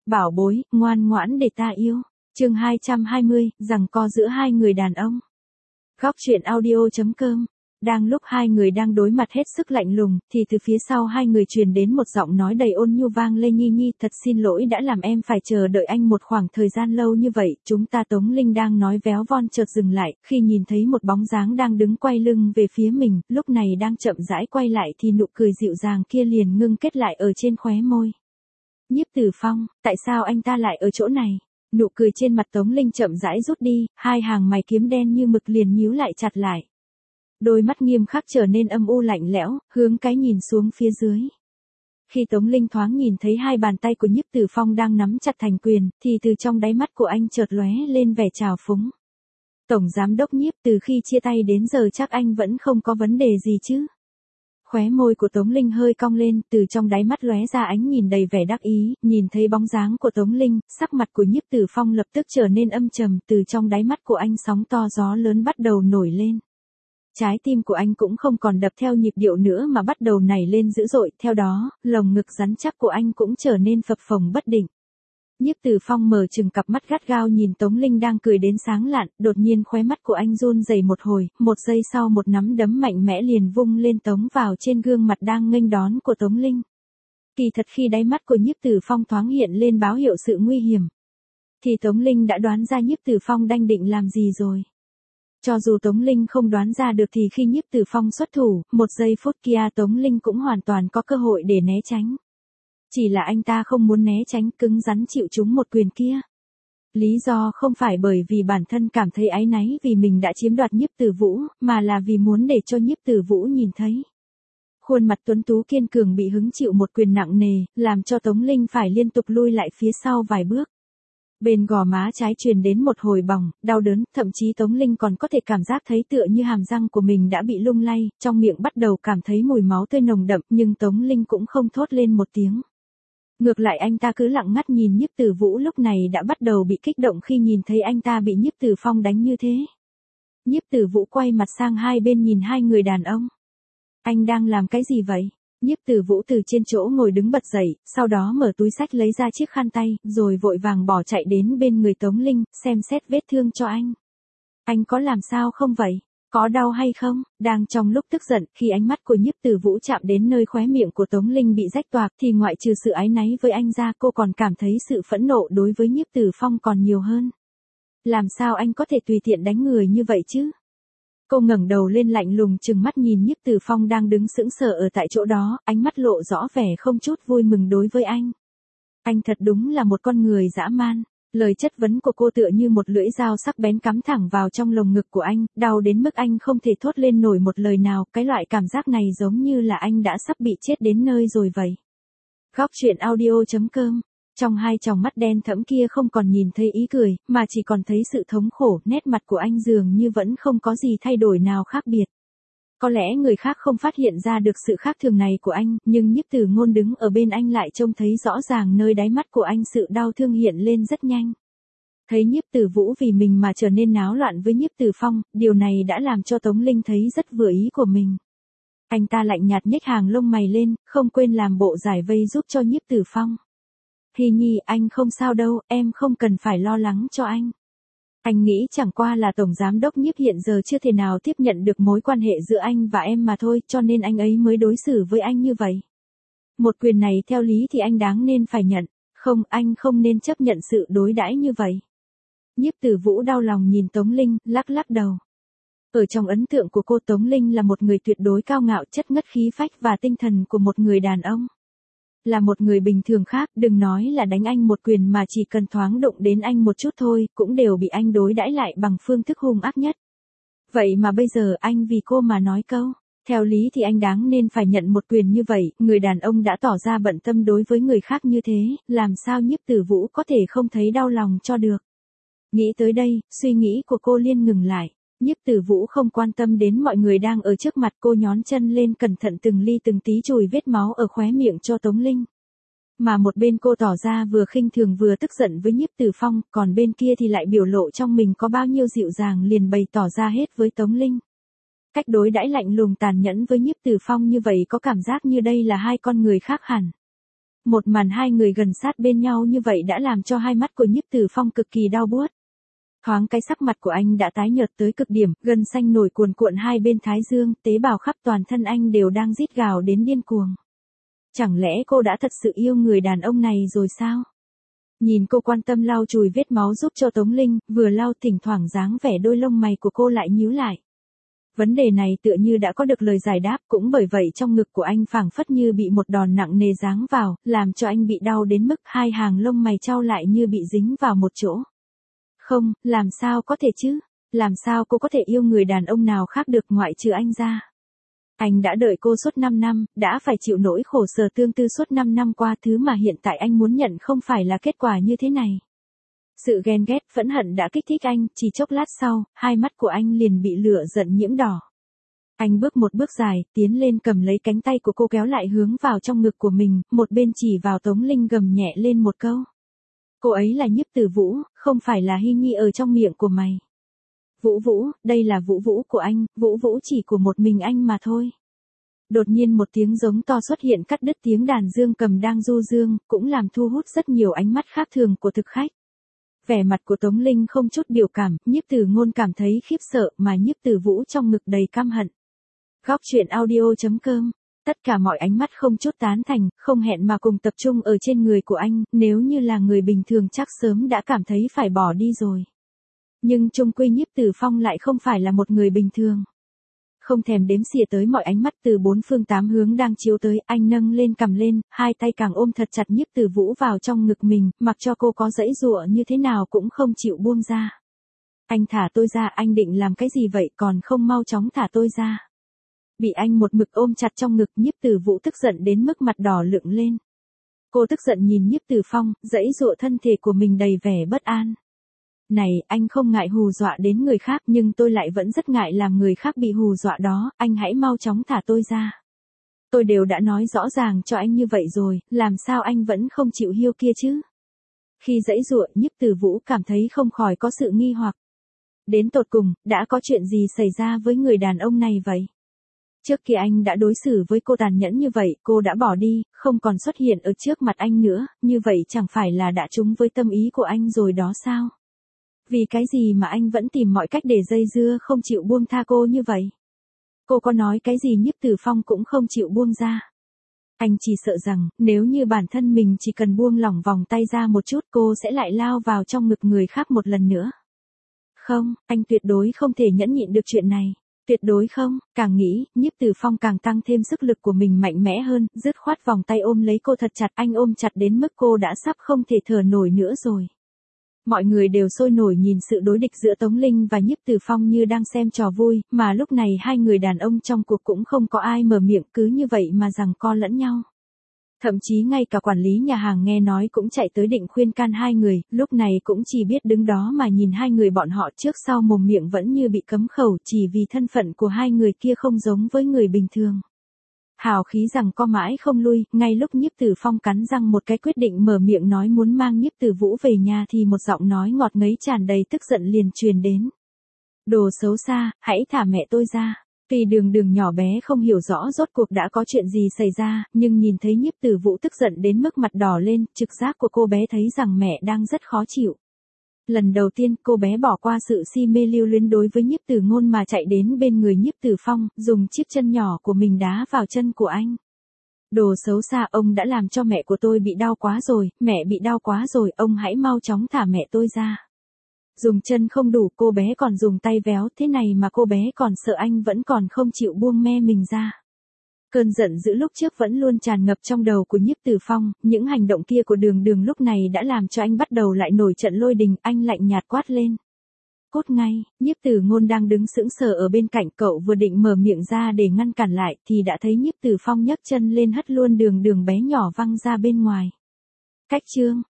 Bảo bối, ngoan ngoãn để ta yêu. Chương 220, giằng co giữa hai người đàn ông. Góc truyện audio.com. Đang lúc hai người đang đối mặt hết sức lạnh lùng, thì từ phía sau hai người truyền đến một giọng nói đầy ôn nhu vang lên: Nhi Nhi, thật xin lỗi đã làm em phải chờ đợi anh một khoảng thời gian lâu như vậy. Chúng ta. Tống Linh đang nói véo von chợt dừng lại, khi nhìn thấy một bóng dáng đang đứng quay lưng về phía mình, lúc này đang chậm rãi quay lại thì nụ cười dịu dàng kia liền ngưng kết lại ở trên khóe môi. Nhiếp Tử Phong, tại sao anh ta lại ở chỗ này? Nụ cười trên mặt Tống Linh chậm rãi rút đi, hai hàng mày kiếm đen như mực liền nhíu lại chặt lại. Đôi mắt nghiêm khắc trở nên âm u lạnh lẽo, hướng cái nhìn xuống phía dưới. Khi Tống Linh thoáng nhìn thấy hai bàn tay của Nhiếp Tử Phong đang nắm chặt thành quyền, thì từ trong đáy mắt của anh chợt lóe lên vẻ trào phúng. Tổng giám đốc Nhiếp, từ khi chia tay đến giờ chắc anh vẫn không có vấn đề gì chứ? Khóe môi của Tống Linh hơi cong lên, từ trong đáy mắt lóe ra ánh nhìn đầy vẻ đắc ý, nhìn thấy bóng dáng của Tống Linh, sắc mặt của Nhiếp Tử Phong lập tức trở nên âm trầm, từ trong đáy mắt của anh sóng to gió lớn bắt đầu nổi lên. Trái tim của anh cũng không còn đập theo nhịp điệu nữa mà bắt đầu nảy lên dữ dội, theo đó, lồng ngực rắn chắc của anh cũng trở nên phập phồng bất định. Nhiếp Tử Phong mở trừng cặp mắt gắt gao nhìn Tống Linh đang cười đến sáng lạn, đột nhiên khóe mắt của anh run rẩy một hồi, một giây sau một nắm đấm mạnh mẽ liền vung lên tống vào trên gương mặt đang nghênh đón của Tống Linh. Kỳ thật khi đáy mắt của Nhiếp Tử Phong thoáng hiện lên báo hiệu sự nguy hiểm, thì Tống Linh đã đoán ra Nhiếp Tử Phong đang định làm gì rồi. Cho dù Tống Linh không đoán ra được thì khi Nhiếp Tử Phong xuất thủ, một giây phút kia Tống Linh cũng hoàn toàn có cơ hội để né tránh. Chỉ là anh ta không muốn né tránh, cứng rắn chịu trúng một quyền kia. Lý do không phải bởi vì bản thân cảm thấy áy náy vì mình đã chiếm đoạt Nhiếp Tử Vũ, mà là vì muốn để cho Nhiếp Tử Vũ nhìn thấy. Khuôn mặt tuấn tú kiên cường bị hứng chịu một quyền nặng nề, làm cho Tống Linh phải liên tục lui lại phía sau vài bước. Bên gò má trái truyền đến một hồi bỏng, đau đớn, thậm chí Tống Linh còn có thể cảm giác thấy tựa như hàm răng của mình đã bị lung lay, trong miệng bắt đầu cảm thấy mùi máu tươi nồng đậm, nhưng Tống Linh cũng không thốt lên một tiếng. Ngược lại anh ta cứ lặng ngắt nhìn Nhiếp Tử Vũ lúc này đã bắt đầu bị kích động khi nhìn thấy anh ta bị Nhiếp Tử Phong đánh như thế. Nhiếp Tử Vũ quay mặt sang hai bên nhìn hai người đàn ông. Anh đang làm cái gì vậy? Nhiếp Tử Vũ từ trên chỗ ngồi đứng bật dậy, sau đó mở túi xách lấy ra chiếc khăn tay, rồi vội vàng bỏ chạy đến bên người Tống Linh, xem xét vết thương cho anh. Anh có làm sao không vậy? Có đau hay không? Đang trong lúc tức giận, khi ánh mắt của Nhiếp Tử Vũ chạm đến nơi khóe miệng của Tống Linh bị rách toạc, thì ngoại trừ sự áy náy với anh ra, cô còn cảm thấy sự phẫn nộ đối với Nhiếp Tử Phong còn nhiều hơn. Làm sao anh có thể tùy tiện đánh người như vậy chứ? Cô ngẩng đầu lên lạnh lùng trừng mắt nhìn Nhiếp Tử Phong đang đứng sững sờ ở tại chỗ đó, ánh mắt lộ rõ vẻ không chút vui mừng đối với anh. Anh thật đúng là một con người dã man. Lời chất vấn của cô tựa như một lưỡi dao sắc bén cắm thẳng vào trong lồng ngực của anh, đau đến mức anh không thể thốt lên nổi một lời nào, cái loại cảm giác này giống như là anh đã sắp bị chết đến nơi rồi vậy. Góc truyện audio.com. Trong hai tròng mắt đen thẫm kia không còn nhìn thấy ý cười, mà chỉ còn thấy sự thống khổ, nét mặt của anh dường như vẫn không có gì thay đổi nào khác biệt. Có lẽ người khác không phát hiện ra được sự khác thường này của anh, nhưng Nhiếp Tử Ngôn đứng ở bên anh lại trông thấy rõ ràng nơi đáy mắt của anh sự đau thương hiện lên rất nhanh. Thấy Nhiếp Tử Vũ vì mình mà trở nên náo loạn với Nhiếp Tử Phong, điều này đã làm cho Tống Linh thấy rất vừa ý của mình. Anh ta lạnh nhạt nhếch hàng lông mày lên, không quên làm bộ giải vây giúp cho Nhiếp Tử Phong. Hi Nhi, anh không sao đâu, em không cần phải lo lắng cho anh. Anh nghĩ chẳng qua là Tổng Giám đốc Nhiếp hiện giờ chưa thể nào tiếp nhận được mối quan hệ giữa anh và em mà thôi, cho nên anh ấy mới đối xử với anh như vậy. Một quyền này theo lý thì anh đáng nên phải nhận, không, anh không nên chấp nhận sự đối đãi như vậy. Nhiếp Tử Vũ đau lòng nhìn Tống Linh, lắc lắc đầu. Ở trong ấn tượng của cô, Tống Linh là một người tuyệt đối cao ngạo, chất ngất khí phách và tinh thần của một người đàn ông. Là một người bình thường khác, đừng nói là đánh anh một quyền mà chỉ cần thoáng động đến anh một chút thôi, cũng đều bị anh đối đãi lại bằng phương thức hung ác nhất. Vậy mà bây giờ anh vì cô mà nói câu, theo lý thì anh đáng nên phải nhận một quyền như vậy, người đàn ông đã tỏ ra bận tâm đối với người khác như thế, làm sao Nhiếp Tử Vũ có thể không thấy đau lòng cho được. Nghĩ tới đây, suy nghĩ của cô liền ngừng lại. Nhiếp Tử Vũ không quan tâm đến mọi người đang ở trước mặt, cô nhón chân lên cẩn thận từng ly từng tí chùi vết máu ở khóe miệng cho Tống Linh. Mà một bên cô tỏ ra vừa khinh thường vừa tức giận với Nhiếp Tử Phong, còn bên kia thì lại biểu lộ trong mình có bao nhiêu dịu dàng liền bày tỏ ra hết với Tống Linh. Cách đối đãi lạnh lùng tàn nhẫn với Nhiếp Tử Phong như vậy có cảm giác như đây là hai con người khác hẳn. Một màn hai người gần sát bên nhau như vậy đã làm cho hai mắt của Nhiếp Tử Phong cực kỳ đau buốt. Thoáng cái sắc mặt của anh đã tái nhợt tới cực điểm, gân xanh nổi cuồn cuộn hai bên thái dương, tế bào khắp toàn thân anh đều đang rít gào đến điên cuồng. Chẳng lẽ cô đã thật sự yêu người đàn ông này rồi sao? Nhìn cô quan tâm lau chùi vết máu giúp cho Tống Linh, vừa lau thỉnh thoảng dáng vẻ đôi lông mày của cô lại nhíu lại. Vấn đề này tựa như đã có được lời giải đáp, cũng bởi vậy trong ngực của anh phảng phất như bị một đòn nặng nề giáng vào, làm cho anh bị đau đến mức hai hàng lông mày chau lại như bị dính vào một chỗ. Không, làm sao có thể chứ? Làm sao cô có thể yêu người đàn ông nào khác được ngoại trừ anh ra? Anh đã đợi cô suốt 5 năm, đã phải chịu nỗi khổ sở tương tư suốt 5 năm qua, thứ mà hiện tại anh muốn nhận không phải là kết quả như thế này. Sự ghen ghét, phẫn hận đã kích thích anh, chỉ chốc lát sau, hai mắt của anh liền bị lửa giận nhiễm đỏ. Anh bước một bước dài, tiến lên cầm lấy cánh tay của cô kéo lại hướng vào trong ngực của mình, một bên chỉ vào Tống Linh gầm nhẹ lên một câu. Cô ấy là Nhiếp Tử Vũ, không phải là Hy Nhi ở trong miệng của mày. Vũ Vũ, đây là Vũ Vũ của anh, Vũ Vũ chỉ của một mình anh mà thôi. Đột nhiên một tiếng giống to xuất hiện cắt đứt tiếng đàn dương cầm đang du dương, cũng làm thu hút rất nhiều ánh mắt khác thường của thực khách. Vẻ mặt của Tống Linh không chút biểu cảm, Nhiếp Tử Ngôn cảm thấy khiếp sợ mà Nhiếp Tử Vũ trong ngực đầy căm hận. Góc truyện audio.com. Tất cả mọi ánh mắt không chút tán thành, không hẹn mà cùng tập trung ở trên người của anh, nếu như là người bình thường chắc sớm đã cảm thấy phải bỏ đi rồi. Nhưng chung quy Nhiếp Tử Phong lại không phải là một người bình thường. Không thèm đếm xỉa tới mọi ánh mắt từ bốn phương tám hướng đang chiếu tới, anh nâng lên cầm lên, hai tay càng ôm thật chặt Nhiếp Tử Vũ vào trong ngực mình, mặc cho cô có giãy giụa như thế nào cũng không chịu buông ra. Anh thả tôi ra, anh định làm cái gì vậy, còn không mau chóng thả tôi ra. Bị anh một mực ôm chặt trong ngực, Nhiếp Tử Vũ tức giận đến mức mặt đỏ lựng lên. Cô tức giận nhìn Nhiếp Tử Phong, giãy giụa thân thể của mình đầy vẻ bất an. Này, anh không ngại hù dọa đến người khác, nhưng tôi lại vẫn rất ngại làm người khác bị hù dọa đó, anh hãy mau chóng thả tôi ra. Tôi đều đã nói rõ ràng cho anh như vậy rồi, làm sao anh vẫn không chịu hiêu kia chứ? Khi giãy giụa, Nhiếp Tử Vũ cảm thấy không khỏi có sự nghi hoặc. Đến tột cùng, đã có chuyện gì xảy ra với người đàn ông này vậy? Trước kia anh đã đối xử với cô tàn nhẫn như vậy, cô đã bỏ đi, không còn xuất hiện ở trước mặt anh nữa, như vậy chẳng phải là đã trúng với tâm ý của anh rồi đó sao? Vì cái gì mà anh vẫn tìm mọi cách để dây dưa không chịu buông tha cô như vậy? Cô có nói cái gì Nhiếp Tử Phong cũng không chịu buông ra. Anh chỉ sợ rằng, nếu như bản thân mình chỉ cần buông lỏng vòng tay ra một chút cô sẽ lại lao vào trong ngực người khác một lần nữa. Không, anh tuyệt đối không thể nhẫn nhịn được chuyện này. Tuyệt đối không, càng nghĩ, Nhiếp Tử Phong càng tăng thêm sức lực của mình mạnh mẽ hơn, dứt khoát vòng tay ôm lấy cô thật chặt, anh ôm chặt đến mức cô đã sắp không thể thở nổi nữa rồi. Mọi người đều sôi nổi nhìn sự đối địch giữa Tống Linh và Nhiếp Tử Phong như đang xem trò vui, mà lúc này hai người đàn ông trong cuộc cũng không có ai mở miệng, cứ như vậy mà giằng co lẫn nhau. Thậm chí ngay cả quản lý nhà hàng nghe nói cũng chạy tới định khuyên can hai người, lúc này cũng chỉ biết đứng đó mà nhìn hai người bọn họ trước sau mồm miệng vẫn như bị cấm khẩu chỉ vì thân phận của hai người kia không giống với người bình thường. Hào khí rằng co mãi không lui, ngay lúc Nhiếp Tử Phong cắn răng một cái quyết định mở miệng nói muốn mang Nhiếp Tử Vũ về nhà thì một giọng nói ngọt ngấy tràn đầy tức giận liền truyền đến. Đồ xấu xa, hãy thả mẹ tôi ra. Tuy Đường nhỏ bé không hiểu rõ rốt cuộc đã có chuyện gì xảy ra, nhưng nhìn thấy Nhiếp Tử Vũ tức giận đến mức mặt đỏ lên, trực giác của cô bé thấy rằng mẹ đang rất khó chịu. Lần đầu tiên cô bé bỏ qua sự si mê lưu luyến đối với Nhiếp Tử Ngôn mà chạy đến bên người Nhiếp Tử Phong, dùng chiếc chân nhỏ của mình đá vào chân của anh. Đồ xấu xa, ông đã làm cho mẹ của tôi bị đau quá rồi, mẹ bị đau quá rồi, ông hãy mau chóng thả mẹ tôi ra. Dùng chân không đủ, cô bé còn dùng tay véo, thế này mà cô bé còn sợ anh vẫn còn không chịu buông me mình ra. Cơn giận dữ lúc trước vẫn luôn tràn ngập trong đầu của Nhiếp Tử Phong, những hành động kia của Đường lúc này đã làm cho anh bắt đầu lại nổi trận lôi đình, anh lạnh nhạt quát lên. Cút ngay, Nhiếp Tử Ngôn đang đứng sững sờ ở bên cạnh, cậu vừa định mở miệng ra để ngăn cản lại thì đã thấy Nhiếp Tử Phong nhấc chân lên hất luôn Đường bé nhỏ văng ra bên ngoài. Cách chương,